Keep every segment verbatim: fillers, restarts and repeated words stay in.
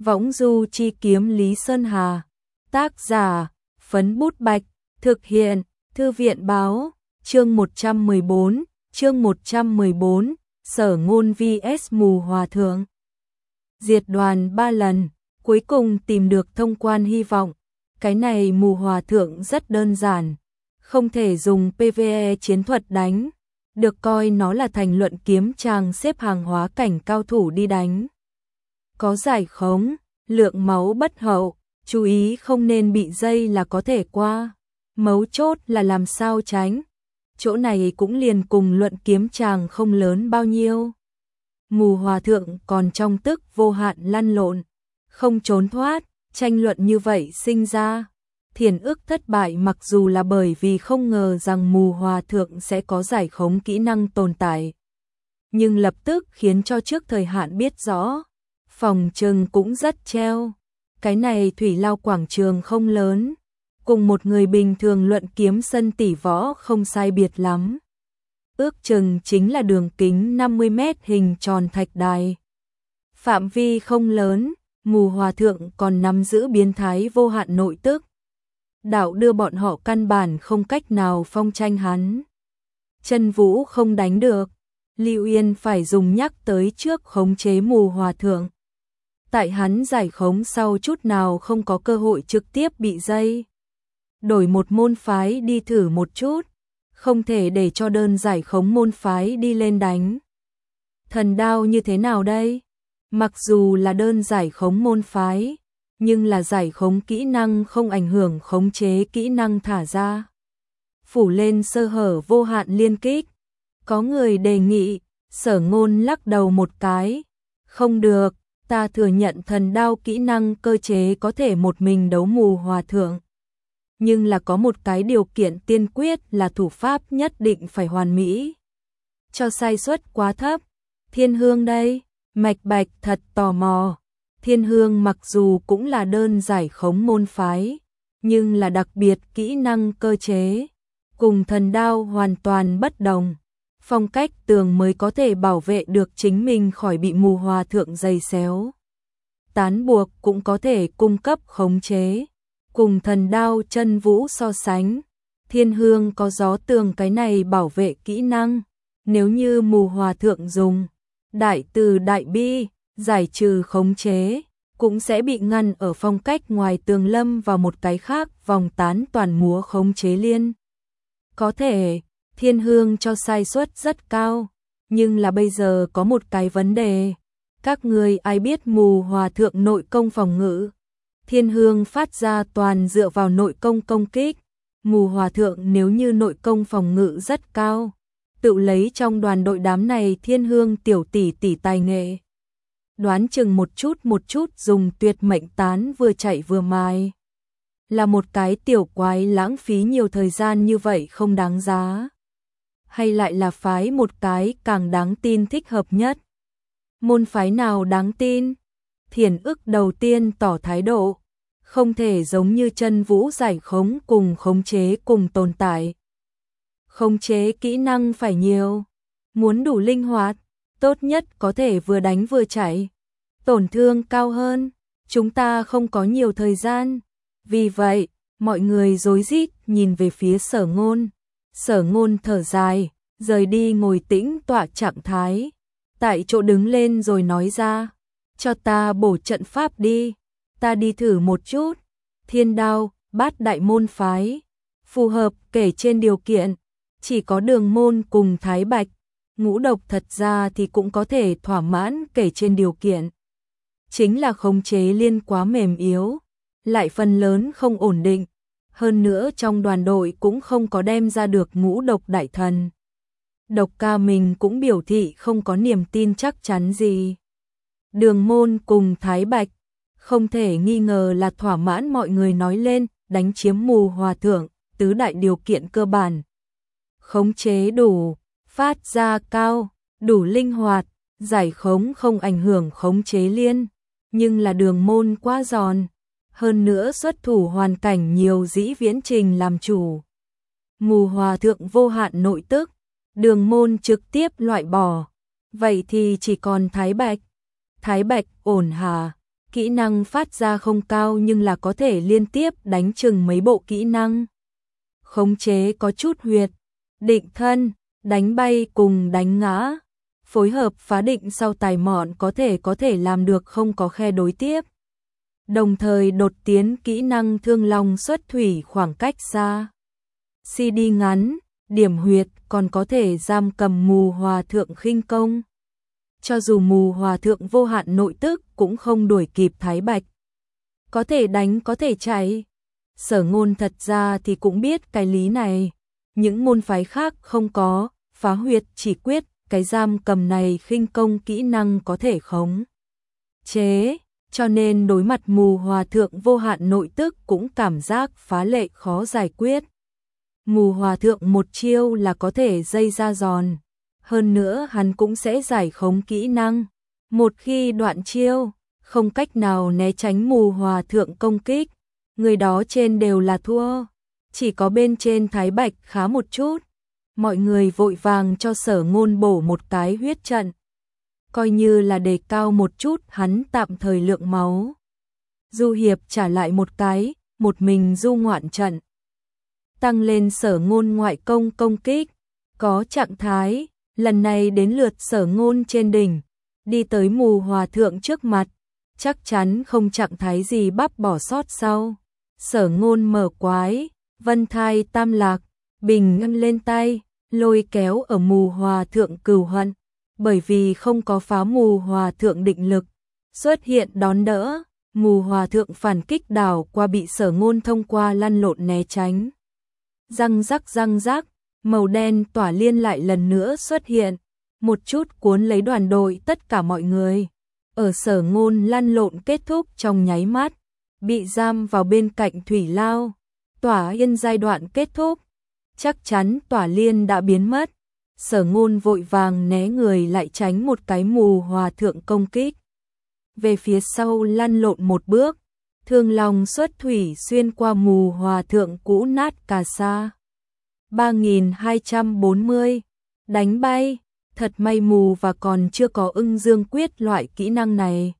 Võng du chi kiếm Lý Sơn Hà. Tác giả, Phấn Bút Bạch. Thực hiện, Thư viện báo. Chương một trăm mười bốn, chương một trăm mười bốn, Sở Ngôn vs Mù Hòa Thượng. Diệt đoàn ba lần, cuối cùng tìm được thông quan hy vọng. Cái này Mù Hòa Thượng rất đơn giản, không thể dùng pê vê e chiến thuật đánh, được coi nó là thành luận kiếm tràng xếp hàng hóa cảnh cao thủ đi đánh. Có giải khống, lượng máu bất hậu, chú ý không nên bị dây là có thể qua. Mấu chốt là làm sao tránh. Chỗ này cũng liền cùng luận kiếm tràng không lớn bao nhiêu. Mù Hòa Thượng còn trong tức vô hạn lăn lộn, không trốn thoát, tranh luận như vậy sinh ra. Thiền ức thất bại mặc dù là bởi vì không ngờ rằng Mù Hòa Thượng sẽ có giải khống kỹ năng tồn tại, nhưng lập tức khiến cho trước thời hạn biết rõ, phòng trừng cũng rất treo. Cái này thủy lao quảng trường không lớn, cùng một người bình thường luận kiếm sân tỷ võ không sai biệt lắm. Ước chừng chính là đường kính năm mươi mét hình tròn thạch đài. Phạm vi không lớn, Mù Hòa Thượng còn nắm giữ biến thái vô hạn nội tức. Đạo đưa bọn họ căn bản không cách nào phong tranh hắn. Chân Vũ không đánh được, Lưu Yên phải dùng nhắc tới trước khống chế Mù Hòa Thượng. Tại hắn giải khống sau chút nào không có cơ hội trực tiếp bị dây. Đổi một môn phái đi thử một chút, không thể để cho đơn giải khống môn phái đi lên đánh. Thần đao như thế nào đây? Mặc dù là đơn giải khống môn phái, nhưng là giải khống kỹ năng không ảnh hưởng khống chế kỹ năng thả ra. Phủ lên sơ hở vô hạn liên kích. Có người đề nghị, Sở Ngôn lắc đầu một cái. Không được, ta thừa nhận thần đao kỹ năng cơ chế có thể một mình đấu Mù Hòa Thượng. Nhưng là có một cái điều kiện tiên quyết là thủ pháp nhất định phải hoàn mỹ. Cho sai suất quá thấp. Thiên Hương đây, Mạch Bạch thật tò mò. Thiên Hương mặc dù cũng là đơn giải khống môn phái, nhưng là đặc biệt kỹ năng cơ chế, cùng thần đao hoàn toàn bất đồng. Phong cách tường mới có thể bảo vệ được chính mình khỏi bị Mù Hòa Thượng giày xéo. Tán buộc cũng có thể cung cấp khống chế. Cùng thần đao Chân Vũ so sánh, Thiên Hương có gió tường cái này bảo vệ kỹ năng. Nếu như Mù Hòa Thượng dùng đại từ đại bi, giải trừ khống chế, cũng sẽ bị ngăn ở phong cách ngoài tường lâm vào một cái khác vòng tán toàn múa khống chế liên. Có thể, Thiên Hương cho sai suất rất cao, nhưng là bây giờ có một cái vấn đề. Các người ai biết Mù Hòa Thượng nội công phòng ngự? Thiên Hương phát ra toàn dựa vào nội công công kích. Mù Hòa Thượng nếu như nội công phòng ngự rất cao, tự lấy trong đoàn đội đám này Thiên Hương tiểu tỷ tỷ tài nghệ, đoán chừng một chút một chút dùng tuyệt mệnh tán vừa chạy vừa mài. Là một cái tiểu quái lãng phí nhiều thời gian như vậy không đáng giá. Hay lại là phái một cái càng đáng tin thích hợp nhất? Môn phái nào đáng tin? Thiền ức đầu tiên tỏ thái độ, không thể giống như Chân Vũ giải khống cùng khống chế cùng tồn tại. Khống chế kỹ năng phải nhiều, muốn đủ linh hoạt, tốt nhất có thể vừa đánh vừa chạy. Tổn thương cao hơn, chúng ta không có nhiều thời gian. Vì vậy, mọi người rối rít nhìn về phía Sở Ngôn. Sở Ngôn thở dài, rời đi ngồi tĩnh tọa trạng thái. Tại chỗ đứng lên rồi nói ra, cho ta bổ trận pháp đi, ta đi thử một chút. Thiên đao, bát đại môn phái, phù hợp kể trên điều kiện, chỉ có Đường Môn cùng Thái Bạch. Ngũ độc thật ra thì cũng có thể thỏa mãn kể trên điều kiện. Chính là khống chế liên quá mềm yếu, lại phần lớn không ổn định. Hơn nữa trong đoàn đội cũng không có đem ra được ngũ độc đại thần. Độc ca mình cũng biểu thị không có niềm tin chắc chắn gì. Đường Môn cùng Thái Bạch, không thể nghi ngờ là thỏa mãn mọi người nói lên, đánh chiếm Mù Hòa Thượng, tứ đại điều kiện cơ bản. Khống chế đủ, phát ra cao, đủ linh hoạt, giải khống không ảnh hưởng khống chế liên, nhưng là Đường Môn quá giòn. Hơn nữa xuất thủ hoàn cảnh nhiều dĩ viễn trình làm chủ. Mù Hòa Thượng vô hạn nội tức, Đường Môn trực tiếp loại bỏ. Vậy thì chỉ còn Thái Bạch. Thái Bạch ổn hà, Kỹ năng phát ra không cao nhưng là có thể liên tiếp đánh chừng mấy bộ kỹ năng. Khống chế có chút huyệt, định thân, đánh bay cùng đánh ngã. Phối hợp phá định sau tài mọn có thể có thể làm được không có khe đối tiếp. Đồng thời đột tiến kỹ năng thương long xuất thủy khoảng cách xa. xê đê ngắn, điểm huyệt còn có thể giam cầm mù hòa thượng khinh công. Cho dù mù hòa thượng vô hạn nội tức cũng không đuổi kịp Thái Bạch. Có thể đánh có thể chạy. Sở Ngôn thật ra thì cũng biết cái lý này. Những môn phái khác không có, phá huyệt chỉ quyết, cái giam cầm này khinh công kỹ năng có thể khống chế. Cho nên đối mặt mù hòa thượng vô hạn nội tức cũng cảm giác phá lệ khó giải quyết. Mù hòa thượng một chiêu là có thể dây ra giòn. Hơn nữa hắn cũng sẽ giải khống kỹ năng. Một khi đoạn chiêu, không cách nào né tránh mù hòa thượng công kích. Người đó trên đều là thua. Chỉ có bên trên Thái Bạch khá một chút. Mọi người vội vàng cho Sở Ngôn bổ một cái huyết trận. Coi như là đề cao một chút hắn tạm thời lượng máu. Du Hiệp trả lại một cái, một mình du ngoạn trận. Tăng lên Sở Ngôn ngoại công công kích. Có trạng thái, lần này đến lượt Sở Ngôn trên đỉnh. Đi tới mù hòa thượng trước mặt. Chắc chắn không trạng thái gì bắp bỏ sót sau. Sở Ngôn mở quái, vân thai tam lạc, bình ngâm lên tay, lôi kéo ở mù hòa thượng cừu hận. Bởi vì không có phá mù hòa thượng định lực, xuất hiện đón đỡ, mù hòa thượng phản kích đảo qua bị Sở Ngôn thông qua lăn lộn né tránh. Răng rắc răng rắc, màu đen tỏa liên lại lần nữa xuất hiện, một chút cuốn lấy đoàn đội tất cả mọi người. Ở Sở Ngôn lăn lộn kết thúc trong nháy mắt, bị giam vào bên cạnh thủy lao, tỏa yên giai đoạn kết thúc, chắc chắn tỏa liên đã biến mất. Sở Ngôn vội vàng né người lại tránh một cái mù hòa thượng công kích. Về phía sau lăn lộn một bước, thương long xuất thủy xuyên qua mù hòa thượng cũ nát cà sa. ba nghìn hai trăm bốn mươi, đánh bay, thật may mù và còn chưa có ưng dương quyết loại kỹ năng này.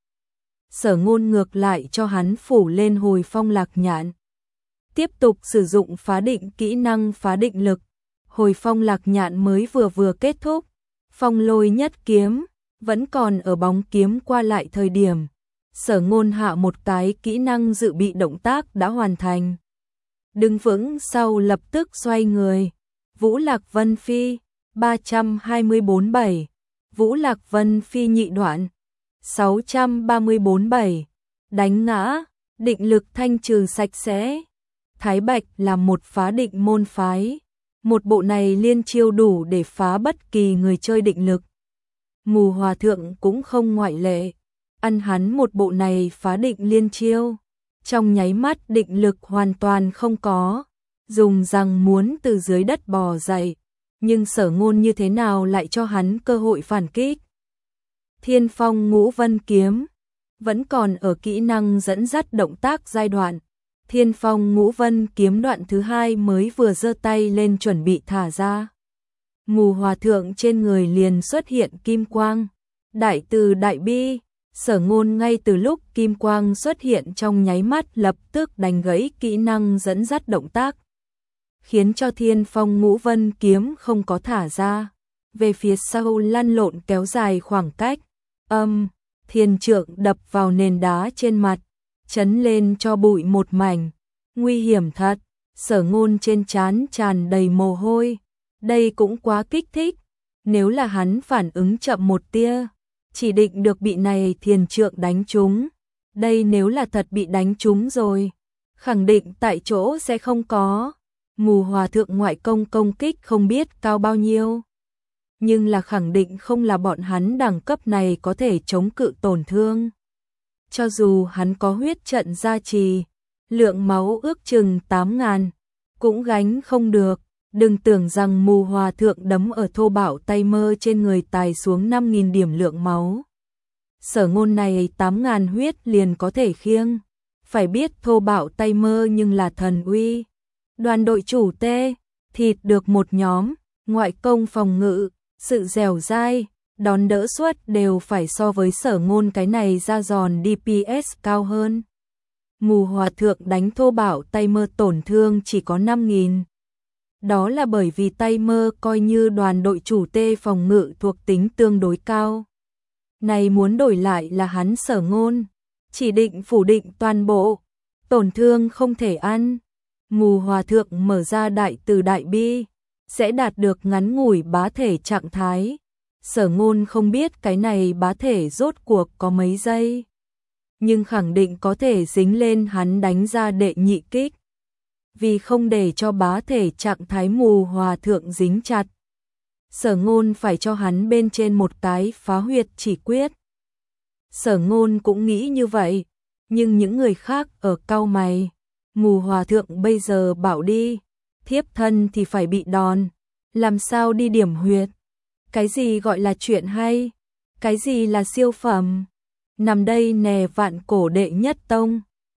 Sở Ngôn ngược lại cho hắn phủ lên hồi phong lạc nhạn. Tiếp tục sử dụng phá định kỹ năng phá định lực. Hồi phong lạc nhạn mới vừa vừa kết thúc, phong lôi nhất kiếm, vẫn còn ở bóng kiếm qua lại thời điểm. Sở Ngôn hạ một cái kỹ năng dự bị động tác đã hoàn thành. Đứng vững sau lập tức xoay người. Vũ Lạc Vân Phi, ba trăm hai mươi bốn bảy. Vũ Lạc Vân Phi nhị đoạn, sáu trăm ba mươi bốn bảy. Đánh ngã, định lực thanh trừ sạch sẽ. Thái Bạch là một phá định môn phái. Một bộ này liên chiêu đủ để phá bất kỳ người chơi định lực. Mù hòa thượng cũng không ngoại lệ. Ăn hắn một bộ này phá định liên chiêu. Trong nháy mắt định lực hoàn toàn không có. Dùng rằng muốn từ dưới đất bò dậy. Nhưng Sở Ngôn như thế nào lại cho hắn cơ hội phản kích. Thiên phong ngũ vân kiếm. Vẫn còn ở kỹ năng dẫn dắt động tác giai đoạn. Thiên phong ngũ vân kiếm đoạn thứ hai mới vừa giơ tay lên chuẩn bị thả ra. Mù hòa thượng trên người liền xuất hiện kim quang. Đại từ đại bi, Sở Ngôn ngay từ lúc kim quang xuất hiện trong nháy mắt lập tức đánh gãy kỹ năng dẫn dắt động tác. Khiến cho thiên phong ngũ vân kiếm không có thả ra. Về phía sau lăn lộn kéo dài khoảng cách. Âm, thiên trượng đập vào nền đá trên mặt. Chấn lên cho bụi một mảnh. Nguy hiểm thật. Sở Ngôn trên trán tràn đầy mồ hôi. Đây cũng quá kích thích. Nếu là hắn phản ứng chậm một tia, chỉ định được bị này thiền trượng đánh trúng. Đây nếu là thật bị đánh trúng rồi, khẳng định tại chỗ sẽ không có. Mù hòa thượng ngoại công công kích không biết cao bao nhiêu. Nhưng là khẳng định không là bọn hắn đẳng cấp này có thể chống cự tổn thương. Cho dù hắn có huyết trận gia trì, lượng máu ước chừng tám ngàn, cũng gánh không được. Đừng tưởng rằng mù hòa thượng đấm ở thô bạo tay mơ trên người tài xuống năm nghìn điểm lượng máu. Sở Ngôn này tám ngàn huyết liền có thể khiêng. Phải biết thô bạo tay mơ nhưng là thần uy. Đoàn đội chủ tê, thịt được một nhóm, ngoại công phòng ngự, sự dẻo dai, đòn đỡ suất đều phải so với Sở Ngôn cái này ra giòn đê pê ét cao hơn. Mù Hòa Thượng đánh thô bạo tay mơ tổn thương chỉ có năm nghìn. Đó là bởi vì tay mơ coi như đoàn đội chủ tê phòng ngự thuộc tính tương đối cao. Này muốn đổi lại là hắn Sở Ngôn, chỉ định phủ định toàn bộ, tổn thương không thể ăn. Mù Hòa Thượng mở ra đại từ đại bi, sẽ đạt được ngắn ngủi bá thể trạng thái. Sở Ngôn không biết cái này bá thể rốt cuộc có mấy giây, nhưng khẳng định có thể dính lên hắn đánh ra đệ nhị kích. Vì không để cho bá thể trạng thái Mù Hòa Thượng dính chặt, Sở Ngôn phải cho hắn bên trên một cái phá huyệt chỉ quyết. Sở Ngôn cũng nghĩ như vậy, nhưng những người khác ở cau mày. Mù Hòa Thượng bây giờ bảo đi, thiếp thân thì phải bị đòn, làm sao đi điểm huyệt? Cái gì gọi là chuyện hay? Cái gì là siêu phẩm? Nằm đây nè vạn cổ đệ nhất tông.